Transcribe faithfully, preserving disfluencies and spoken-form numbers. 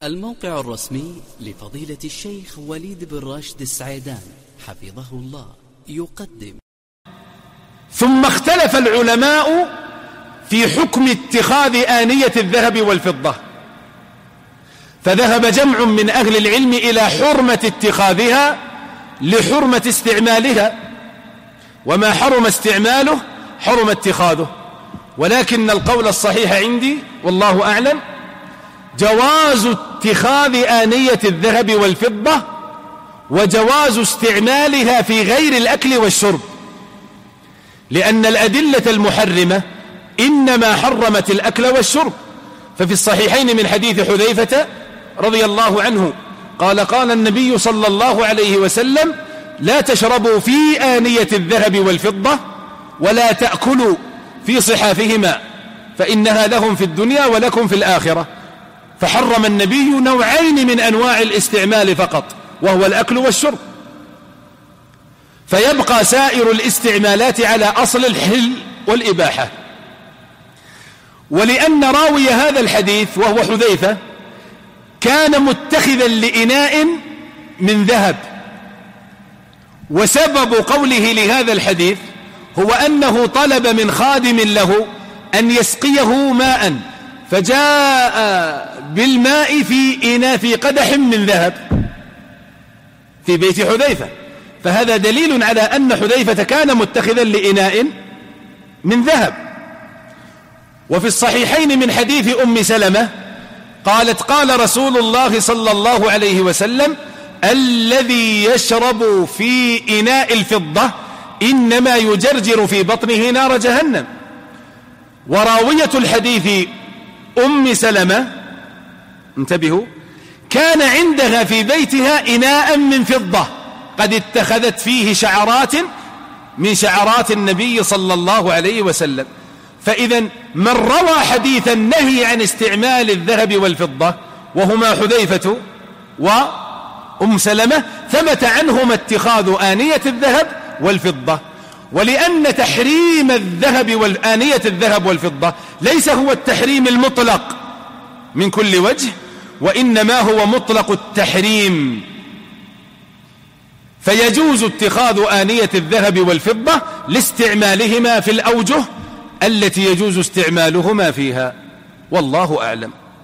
الموقع الرسمي لفضيلة الشيخ وليد بن راشد السعيدان حفظه الله يقدم. ثم اختلف العلماء في حكم اتخاذ آنية الذهب والفضة، فذهب جمع من أهل العلم إلى حرمة اتخاذها لحرمة استعمالها، وما حرم استعماله حرم اتخاذه. ولكن القول الصحيح عندي والله أعلم جواز اتخاذ آنية الذهب والفضة وجواز استعمالها في غير الأكل والشرب، لأن الأدلة المحرمة إنما حرمت الأكل والشرب. ففي الصحيحين من حديث حذيفة رضي الله عنه قال قال النبي صلى الله عليه وسلم: لا تشربوا في آنية الذهب والفضة ولا تأكلوا في صحافهما فإنها لهم في الدنيا ولكم في الآخرة. فحرم النبي نوعين من أنواع الاستعمال فقط، وهو الأكل والشرب، فيبقى سائر الاستعمالات على أصل الحل والإباحة. ولأن راوي هذا الحديث وهو حذيفة كان متخذا لإناء من ذهب، وسبب قوله لهذا الحديث هو أنه طلب من خادم له أن يسقيه ماء، فجاء بالماء في إناء في قدح من ذهب في بيت حذيفة، فهذا دليل على أن حذيفة كان متخذا لإناء من ذهب. وفي الصحيحين من حديث أم سلمة قالت: قال رسول الله صلى الله عليه وسلم: الذي يشرب في إناء الفضة إنما يجرجر في بطنه نار جهنم. وراوية الحديث أم سلمة، انتبهوا، كان عندها في بيتها إناء من فضة قد اتخذت فيه شعرات من شعرات النبي صلى الله عليه وسلم. فإذا من روى حديث النهي عن استعمال الذهب والفضة وهما حذيفة وأم سلمة ثبت عنهما اتخاذ آنية الذهب والفضة. ولأن تحريم الذهب والآنية الذهب والفضة ليس هو التحريم المطلق من كل وجه، وإنما هو مطلق التحريم، فيجوز اتخاذ آنية الذهب والفضة لاستعمالهما في الأوجه التي يجوز استعمالهما فيها، والله أعلم.